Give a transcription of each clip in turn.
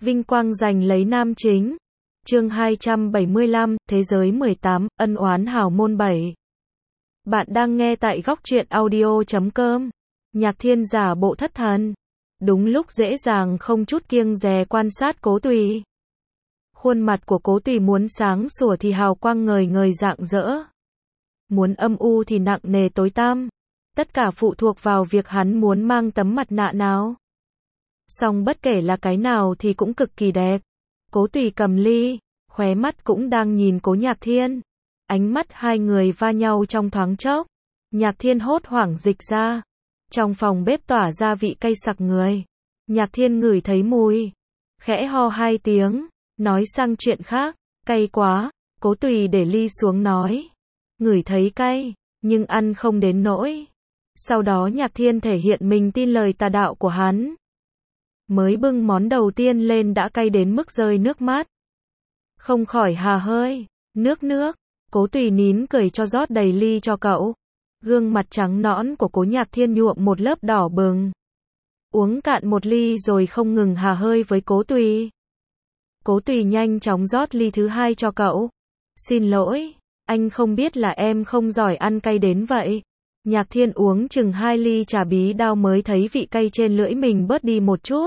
Vinh quang giành lấy nam chính. Chương 275, Thế giới 18, ân oán hào môn 7. Bạn đang nghe tại góc truyện audio.com. Nhạc Thiên giả bộ thất thần. Đúng lúc dễ dàng không chút kiêng dè quan sát Cố Tùy. Khuôn mặt của Cố Tùy muốn sáng sủa thì hào quang ngời ngời rạng rỡ. Muốn âm u thì nặng nề tối tăm. Tất cả phụ thuộc vào việc hắn muốn mang tấm mặt nạ nào. Song bất kể là cái nào thì cũng cực kỳ đẹp. Cố Tùy cầm ly, khóe mắt cũng đang nhìn Cố Nhạc Thiên. Ánh mắt hai người va nhau trong thoáng chốc. Nhạc Thiên hốt hoảng dịch ra. Trong phòng bếp tỏa ra vị cay sặc người. Nhạc Thiên ngửi thấy mùi. Khẽ ho hai tiếng, nói sang chuyện khác. Cay quá. Cố Tùy để ly xuống nói. Ngửi thấy cay, nhưng ăn không đến nỗi. Sau đó Nhạc Thiên thể hiện mình tin lời tà đạo của hắn. Mới bưng món đầu tiên lên đã cay đến mức rơi nước mắt. Không khỏi hà hơi. Nước. Cố Tùy nín cười cho rót đầy ly cho cậu. Gương mặt trắng nõn của Cố Nhạc Thiên nhuộm một lớp đỏ bừng. Uống cạn một ly rồi không ngừng hà hơi với Cố Tùy. Cố Tùy nhanh chóng rót ly thứ hai cho cậu. Xin lỗi, anh không biết là em không giỏi ăn cay đến vậy. Nhạc Thiên uống chừng 2 ly trà bí đao mới thấy vị cay trên lưỡi mình bớt đi một chút.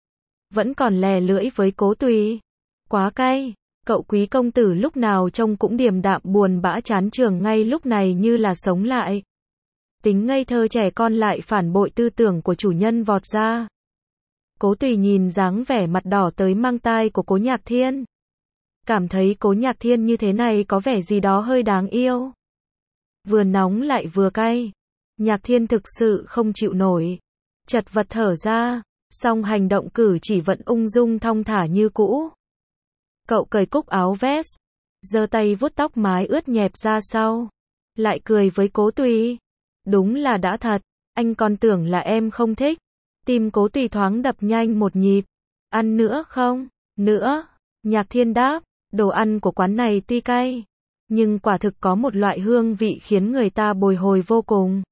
Vẫn còn lè lưỡi với Cố Tùy. Quá cay, cậu quý công tử lúc nào trông cũng điềm đạm buồn bã chán chường, ngay lúc này như là sống lại. Tính ngây thơ trẻ con lại phản bội tư tưởng của chủ nhân vọt ra. Cố Tùy nhìn dáng vẻ mặt đỏ tới mang tai của Cố Nhạc Thiên. Cảm thấy Cố Nhạc Thiên như thế này có vẻ gì đó hơi đáng yêu. Vừa nóng lại vừa cay. Nhạc Thiên thực sự không chịu nổi. Chật vật thở ra, song hành động cử chỉ vẫn ung dung thong thả như cũ. Cậu cởi cúc áo vest, giơ tay vuốt tóc mái ướt nhẹp ra sau. Lại cười với Cố Tùy. Đúng là đã thật, anh còn tưởng là em không thích. Tim Cố Tùy thoáng đập nhanh một nhịp. Ăn nữa không? Nữa. Nhạc Thiên đáp, đồ ăn của quán này tuy cay, nhưng quả thực có một loại hương vị khiến người ta bồi hồi vô cùng.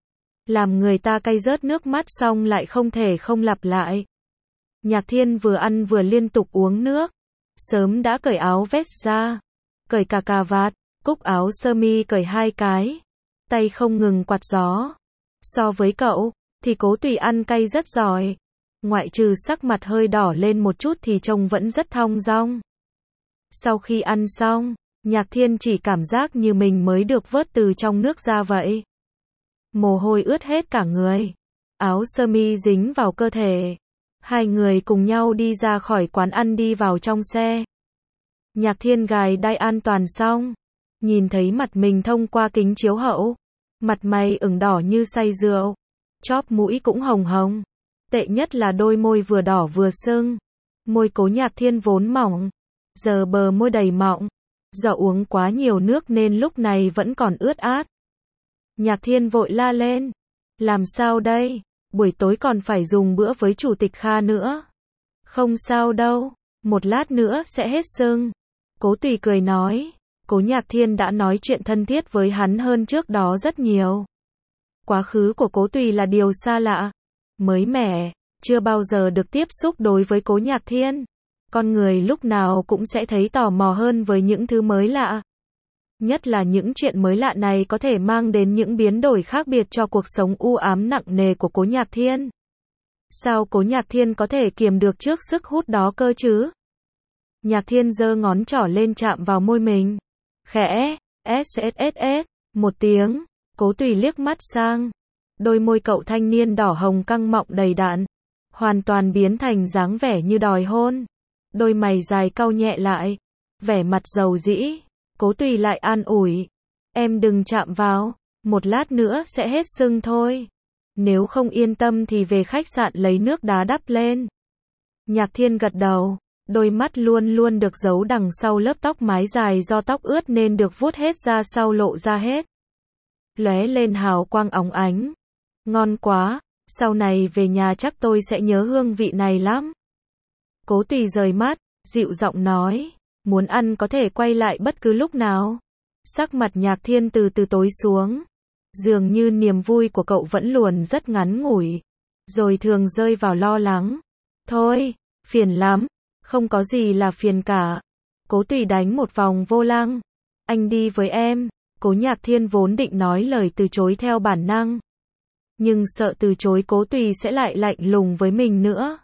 Làm người ta cay rớt nước mắt xong lại không thể không lặp lại. Nhạc Thiên vừa ăn vừa liên tục uống nước. Sớm đã cởi áo vest ra. Cởi cả cà vạt, cúc áo sơ mi cởi 2 cái. Tay không ngừng quạt gió. So với cậu, thì Cố Tùy ăn cay rất giỏi. Ngoại trừ sắc mặt hơi đỏ lên một chút thì trông vẫn rất thong dong. Sau khi ăn xong, Nhạc Thiên chỉ cảm giác như mình mới được vớt từ trong nước ra vậy. Mồ hôi ướt hết cả người. Áo sơ mi dính vào cơ thể. Hai người cùng nhau đi ra khỏi quán ăn đi vào trong xe. Nhạc Thiên gài đai an toàn xong. Nhìn thấy mặt mình thông qua kính chiếu hậu. Mặt mày ửng đỏ như say rượu. Chóp mũi cũng hồng hồng. Tệ nhất là đôi môi vừa đỏ vừa sưng. Môi Cố Nhạc Thiên vốn mỏng. Giờ bờ môi đầy mọng. Do uống quá nhiều nước nên lúc này vẫn còn ướt át. Nhạc Thiên vội la lên. Làm sao đây? Buổi tối còn phải dùng bữa với Chủ tịch Kha nữa. Không sao đâu, một lát nữa sẽ hết sưng. Cố Tùy cười nói. Cố Nhạc Thiên đã nói chuyện thân thiết với hắn hơn trước đó rất nhiều. Quá khứ của Cố Tùy là điều xa lạ, mới mẻ, chưa bao giờ được tiếp xúc đối với Cố Nhạc Thiên. Con người lúc nào cũng sẽ thấy tò mò hơn với những thứ mới lạ. Nhất là những chuyện mới lạ này có thể mang đến những biến đổi khác biệt cho cuộc sống u ám nặng nề của Cố Nhạc Thiên. Sao Cố Nhạc Thiên có thể kiềm được trước sức hút đó cơ chứ? Nhạc Thiên giơ ngón trỏ lên chạm vào môi mình. Khẽ, sss, một tiếng. Cố Tùy liếc mắt sang. Đôi môi cậu thanh niên đỏ hồng căng mọng đầy đặn. Hoàn toàn biến thành dáng vẻ như đòi hôn. Đôi mày dài cau nhẹ lại. Vẻ mặt dầu dĩ. Cố Tùy lại an ủi. Em đừng chạm vào. Một lát nữa sẽ hết sưng thôi. Nếu không yên tâm thì về khách sạn lấy nước đá đắp lên. Nhạc Thiên gật đầu. Đôi mắt luôn luôn được giấu đằng sau lớp tóc mái dài do tóc ướt nên được vuốt hết ra sau lộ ra hết. Lóe lên hào quang óng ánh. Ngon quá. Sau này về nhà chắc tôi sẽ nhớ hương vị này lắm. Cố Tùy rời mắt, dịu giọng nói. Muốn ăn có thể quay lại bất cứ lúc nào. Sắc mặt Nhạc Thiên từ từ tối xuống. Dường như niềm vui của cậu vẫn luôn rất ngắn ngủi. Rồi thường rơi vào lo lắng. Thôi, phiền lắm. Không có gì là phiền cả. Cố Tùy đánh một vòng vô lăng. Anh đi với em. Cố Nhạc Thiên vốn định nói lời từ chối theo bản năng. Nhưng sợ từ chối Cố Tùy sẽ lại lạnh lùng với mình nữa.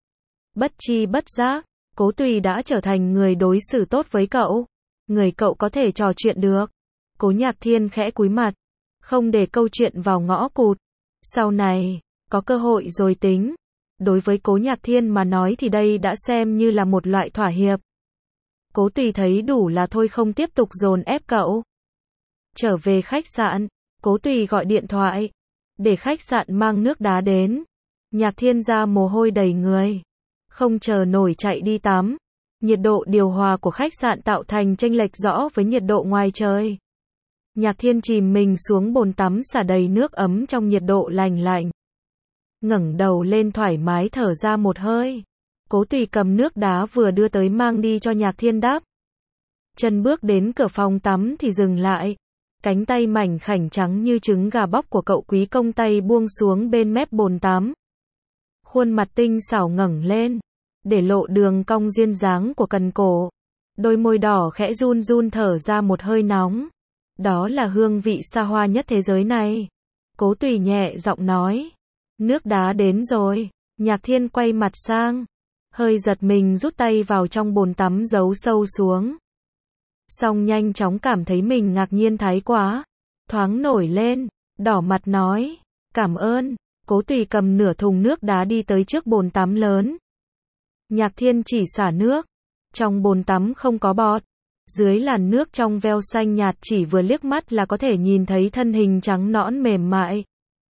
Bất chi bất giác, Cố Tùy đã trở thành người đối xử tốt với cậu. Người cậu có thể trò chuyện được. Cố Nhạc Thiên khẽ cúi mặt. Không để câu chuyện vào ngõ cụt. Sau này, có cơ hội rồi tính. Đối với Cố Nhạc Thiên mà nói thì đây đã xem như là một loại thỏa hiệp. Cố Tùy thấy đủ là thôi không tiếp tục dồn ép cậu. Trở về khách sạn, Cố Tùy gọi điện thoại. Để khách sạn mang nước đá đến. Nhạc Thiên ra mồ hôi đầy người. Không chờ nổi chạy đi tắm. Nhiệt độ điều hòa của khách sạn tạo thành chênh lệch rõ với nhiệt độ ngoài trời. Nhạc Thiên chìm mình xuống bồn tắm xả đầy nước ấm trong nhiệt độ lành lạnh. Ngẩng đầu lên thoải mái thở ra một hơi. Cố Tùy cầm nước đá vừa đưa tới mang đi cho Nhạc Thiên đắp. Chân bước đến cửa phòng tắm thì dừng lại. Cánh tay mảnh khảnh trắng như trứng gà bóc của cậu quý công tay buông xuống bên mép bồn tắm. Khuôn mặt tinh xảo ngẩng lên, để lộ đường cong duyên dáng của cần cổ. Đôi môi đỏ khẽ run run thở ra một hơi nóng. Đó là hương vị xa hoa nhất thế giới này. Cố Tùy nhẹ giọng nói. Nước đá đến rồi. Nhạc Thiên quay mặt sang. Hơi giật mình rút tay vào trong bồn tắm giấu sâu xuống. Xong nhanh chóng cảm thấy mình ngạc nhiên thái quá. Thoáng nổi lên, đỏ mặt nói. Cảm ơn. Cố Tùy cầm nửa thùng nước đá đi tới trước bồn tắm lớn. Nhạc Thiên chỉ xả nước. Trong bồn tắm không có bọt. Dưới làn nước trong veo xanh nhạt chỉ vừa liếc mắt là có thể nhìn thấy thân hình trắng nõn mềm mại.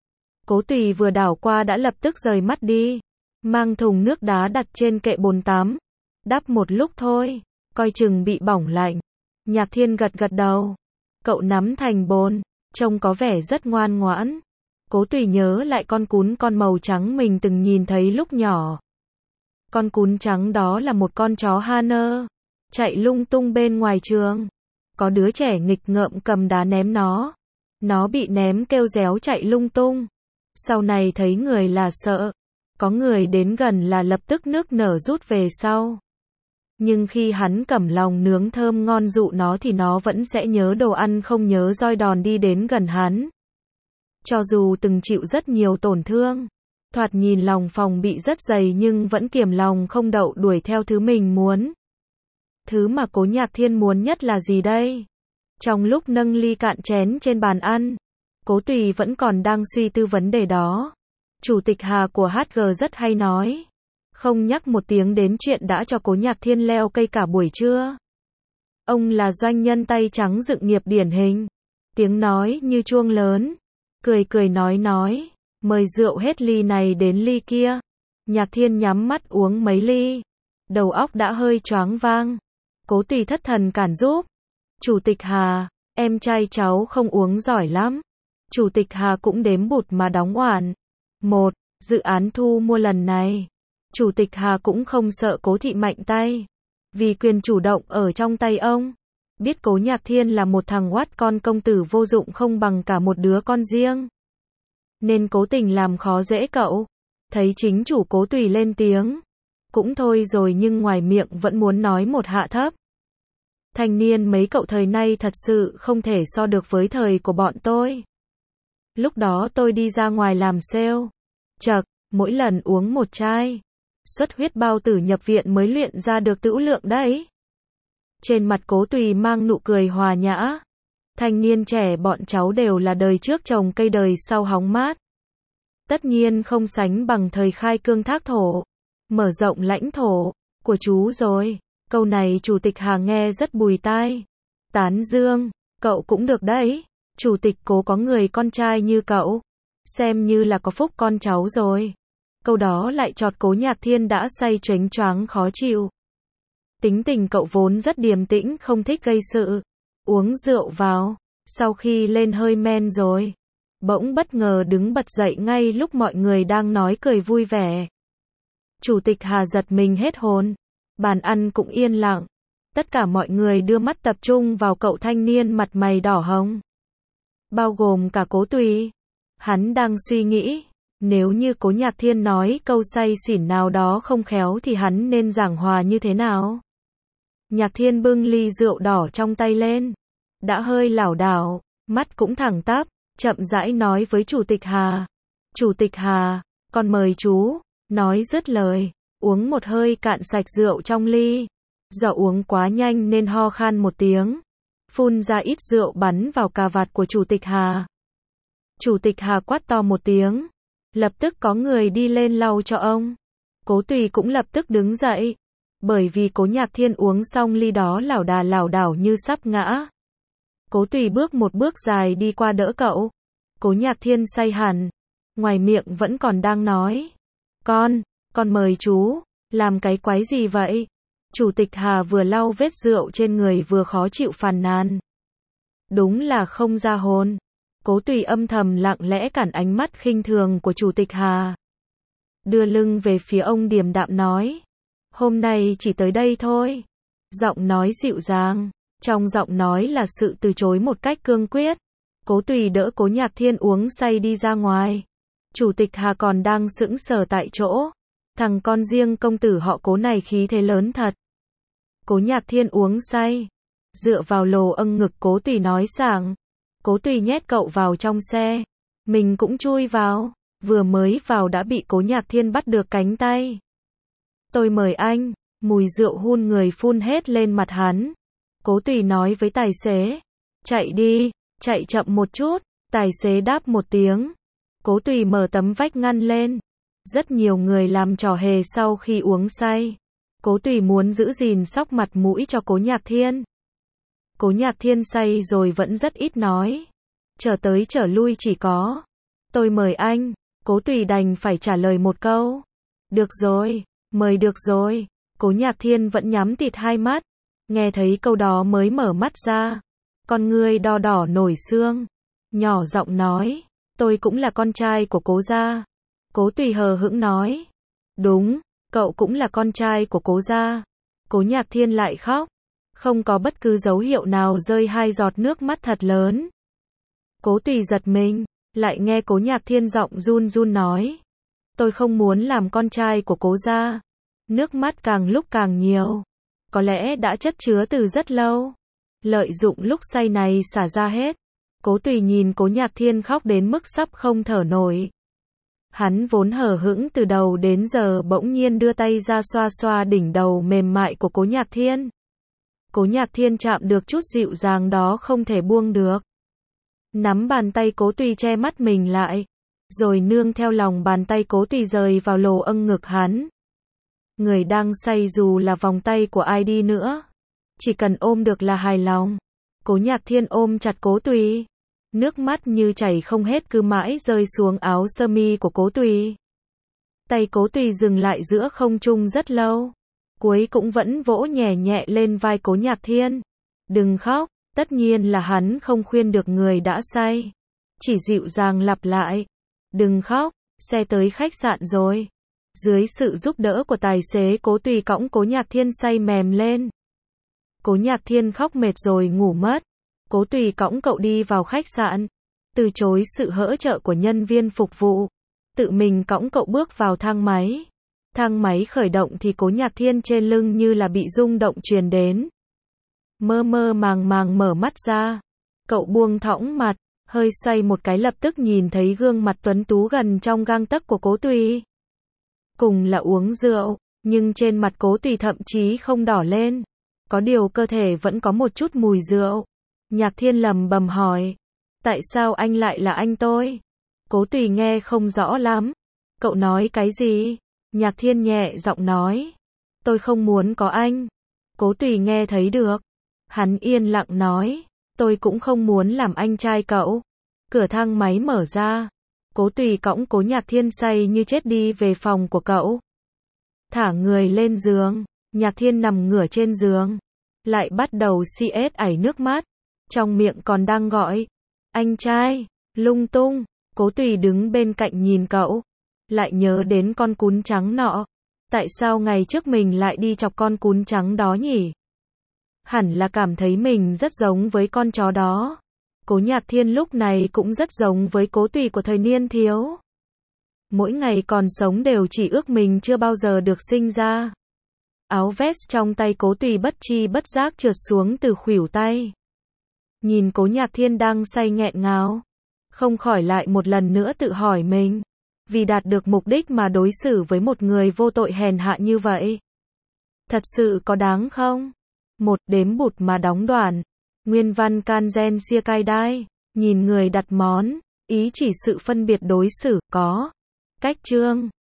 Cố Tùy vừa đảo qua đã lập tức rời mắt đi. Mang thùng nước đá đặt trên kệ bồn tắm. Đắp một lúc thôi, coi chừng bị bỏng lạnh. Nhạc Thiên gật gật đầu. Cậu nắm thành bồn, trông có vẻ rất ngoan ngoãn. Cố Tùy nhớ lại con màu trắng mình từng nhìn thấy lúc nhỏ. Con cún trắng đó là một con chó Haner, chạy lung tung bên ngoài trường. Có đứa trẻ nghịch ngợm cầm đá ném nó. Nó bị ném kêu réo chạy lung tung. Sau này thấy người là sợ. Có người đến gần là lập tức nức nở rút về sau. Nhưng khi hắn cầm lòng nướng thơm ngon dụ nó thì nó vẫn sẽ nhớ đồ ăn không nhớ roi đòn đi đến gần hắn. Cho dù từng chịu rất nhiều tổn thương, thoạt nhìn lòng phòng bị rất dày nhưng vẫn kiềm lòng không đậu đuổi theo thứ mình muốn. Thứ mà Cố Nhạc Thiên muốn nhất là gì đây? Trong lúc nâng ly cạn chén trên bàn ăn, Cố Tùy vẫn còn đang suy tư vấn đề đó. Chủ tịch Hà của HG rất hay nói. Không nhắc một tiếng đến chuyện đã cho Cố Nhạc Thiên leo cây cả buổi trưa. Ông là doanh nhân tay trắng dựng nghiệp điển hình. Tiếng nói như chuông lớn. Cười cười nói. Mời rượu hết ly này đến ly kia. Nhạc Thiên nhắm mắt uống mấy ly. Đầu óc đã hơi choáng váng. Cố Tùy thất thần cản giúp. Chủ tịch Hà, em trai cháu không uống giỏi lắm. Chủ tịch Hà cũng đếm bụt mà đóng oản. 1. Dự án thu mua lần này. Chủ tịch Hà cũng không sợ Cố thị mạnh tay. Vì quyền chủ động ở trong tay ông. Biết Cố Nhạc Thiên là một thằng oát con công tử vô dụng không bằng cả một đứa con riêng. Nên cố tình làm khó dễ cậu. Thấy chính chủ Cố Tùy lên tiếng. Cũng thôi rồi nhưng ngoài miệng vẫn muốn nói một hạ thấp. Thanh niên mấy cậu thời nay thật sự không thể so được với thời của bọn tôi. Lúc đó tôi đi ra ngoài làm sale. Chậc, mỗi lần uống một chai. Xuất huyết bao tử nhập viện mới luyện ra được tửu lượng đấy. Trên mặt Cố Tùy mang nụ cười hòa nhã. Thanh niên trẻ bọn cháu đều là đời trước trồng cây đời sau hóng mát. Tất nhiên không sánh bằng thời khai cương thác thổ. Mở rộng lãnh thổ của chú rồi. Câu này Chủ tịch Hà nghe rất bùi tai. Tán dương, cậu cũng được đấy. Chủ tịch Cố có người con trai như cậu. Xem như là có phúc con cháu rồi. Câu đó lại chọt Cố Nhạc Thiên đã say choáng choáng khó chịu. Tính tình cậu vốn rất điềm tĩnh không thích gây sự. Uống rượu vào. Sau khi lên hơi men rồi. Bỗng bất ngờ đứng bật dậy ngay lúc mọi người đang nói cười vui vẻ. Chủ tịch Hà giật mình hết hồn. Bàn ăn cũng yên lặng. Tất cả mọi người đưa mắt tập trung vào cậu thanh niên mặt mày đỏ hồng. Bao gồm cả Cố Tùy. Hắn đang suy nghĩ. Nếu như Cố Nhạc Thiên nói câu say xỉn nào đó không khéo thì hắn nên giảng hòa như thế nào? Nhạc Thiên bưng ly rượu đỏ trong tay lên, đã hơi lảo đảo, mắt cũng thẳng tắp, chậm rãi nói với Chủ tịch Hà. Chủ tịch Hà, con mời chú. Nói dứt lời, uống một hơi cạn sạch rượu trong ly. Do uống quá nhanh nên ho khan một tiếng, phun ra ít rượu bắn vào cà vạt của Chủ tịch Hà. Chủ tịch Hà quát to một tiếng, lập tức có người đi lên lau cho ông. Cố Tùy cũng lập tức đứng dậy, bởi vì Cố Nhạc Thiên uống xong ly đó lảo đảo như sắp ngã. Cố Tùy bước một bước dài đi qua đỡ cậu. Cố Nhạc Thiên say hẳn, ngoài miệng vẫn còn đang nói. Con mời chú, làm cái quái gì vậy? Chủ tịch Hà vừa lau vết rượu trên người vừa khó chịu phàn nàn. Đúng là không ra hồn. Cố Tùy âm thầm lặng lẽ cản ánh mắt khinh thường của Chủ tịch Hà. Đưa lưng về phía ông điềm đạm nói. Hôm nay chỉ tới đây thôi. Giọng nói dịu dàng, trong giọng nói là sự từ chối một cách cương quyết. Cố Tùy đỡ Cố Nhạc Thiên uống say đi ra ngoài. Chủ tịch Hà còn đang sững sờ tại chỗ. Thằng con riêng công tử họ Cố này khí thế lớn thật. Cố Nhạc Thiên uống say, dựa vào lồ âng ngực Cố Tùy nói sảng. Cố Tùy nhét cậu vào trong xe, mình cũng chui vào, vừa mới vào đã bị Cố Nhạc Thiên bắt được cánh tay. Tôi mời anh, mùi rượu hun người phun hết lên mặt hắn. Cố Tùy nói với tài xế, chạy đi, chạy chậm một chút. Tài xế đáp một tiếng. Cố Tùy mở tấm vách ngăn lên. Rất nhiều người làm trò hề sau khi uống say. Cố Tùy muốn giữ gìn sóc mặt mũi cho Cố Nhạc Thiên. Cố Nhạc Thiên say rồi vẫn rất ít nói. Trở tới trở lui chỉ có tôi mời anh. Cố Tùy đành phải trả lời một câu. Được rồi, mời được rồi. Cố Nhạc Thiên vẫn nhắm tịt hai mắt. Nghe thấy câu đó mới mở mắt ra. Con ngươi đo đỏ nổi xương. Nhỏ giọng nói. Tôi cũng là con trai của Cố gia. Cố Tùy hờ hững nói. Đúng, cậu cũng là con trai của Cố gia. Cố Nhạc Thiên lại khóc. Không có bất cứ dấu hiệu nào rơi hai giọt nước mắt thật lớn. Cố Tùy giật mình, lại nghe Cố Nhạc Thiên giọng run run nói. Tôi không muốn làm con trai của Cố gia. Nước mắt càng lúc càng nhiều. Có lẽ đã chất chứa từ rất lâu. Lợi dụng lúc say này xả ra hết. Cố Tùy nhìn Cố Nhạc Thiên khóc đến mức sắp không thở nổi. Hắn vốn hờ hững từ đầu đến giờ bỗng nhiên đưa tay ra xoa xoa đỉnh đầu mềm mại của Cố Nhạc Thiên. Cố Nhạc Thiên chạm được chút dịu dàng đó không thể buông được. Nắm bàn tay Cố Tùy che mắt mình lại, rồi nương theo lòng bàn tay Cố Tùy rời vào lồ âng ngực hắn. Người đang say dù là vòng tay của ai đi nữa, chỉ cần ôm được là hài lòng. Cố Nhạc Thiên ôm chặt Cố Tùy. Nước mắt như chảy không hết cứ mãi rơi xuống áo sơ mi của Cố Tùy. Tay Cố Tùy dừng lại giữa không trung rất lâu. Cuối cũng vẫn vỗ nhẹ nhẹ lên vai Cố Nhạc Thiên. Đừng khóc, tất nhiên là hắn không khuyên được người đã say. Chỉ dịu dàng lặp lại. Đừng khóc, xe tới khách sạn rồi. Dưới sự giúp đỡ của tài xế Cố Tùy cõng Cố Nhạc Thiên say mềm lên. Cố Nhạc Thiên khóc mệt rồi ngủ mất. Cố Tùy cõng cậu đi vào khách sạn. Từ chối sự hỗ trợ của nhân viên phục vụ. Tự mình cõng cậu bước vào thang máy. Thang máy khởi động thì Cố Nhạc Thiên trên lưng như là bị rung động truyền đến. Mơ mơ màng màng mở mắt ra. Cậu buông thõng mặt, hơi xoay một cái lập tức nhìn thấy gương mặt tuấn tú gần trong gang tấc của Cố Tùy. Cùng là uống rượu, nhưng trên mặt Cố Tùy thậm chí không đỏ lên. Có điều cơ thể vẫn có một chút mùi rượu. Nhạc Thiên lẩm bẩm hỏi. Tại sao anh lại là anh tôi? Cố Tùy nghe không rõ lắm. Cậu nói cái gì? Nhạc Thiên nhẹ giọng nói. Tôi không muốn có anh. Cố Tùy nghe thấy được. Hắn yên lặng nói. Tôi cũng không muốn làm anh trai cậu. Cửa thang máy mở ra. Cố Tùy cõng Cố Nhạc Thiên say như chết đi về phòng của cậu. Thả người lên giường. Nhạc Thiên nằm ngửa trên giường. Lại bắt đầu CS ảy nước mắt. Trong miệng còn đang gọi. Anh trai. Lung tung. Cố Tùy đứng bên cạnh nhìn cậu. Lại nhớ đến con cún trắng nọ. Tại sao ngày trước mình lại đi chọc con cún trắng đó nhỉ? Hẳn là cảm thấy mình rất giống với con chó đó. Cố Nhạc Thiên lúc này cũng rất giống với Cố Tùy của thời niên thiếu. Mỗi ngày còn sống đều chỉ ước mình chưa bao giờ được sinh ra. Áo vest trong tay Cố Tùy bất chi bất giác trượt xuống từ khuỷu tay. Nhìn Cố Nhạc Thiên đang say nghẹn ngào, không khỏi lại một lần nữa tự hỏi mình, vì đạt được mục đích mà đối xử với một người vô tội hèn hạ như vậy, thật sự có đáng không? Một đếm bụt mà đóng đoạn. Nguyên văn Kangen Siakaidai. Nhìn người đặt món, ý chỉ sự phân biệt đối xử, có cách chương.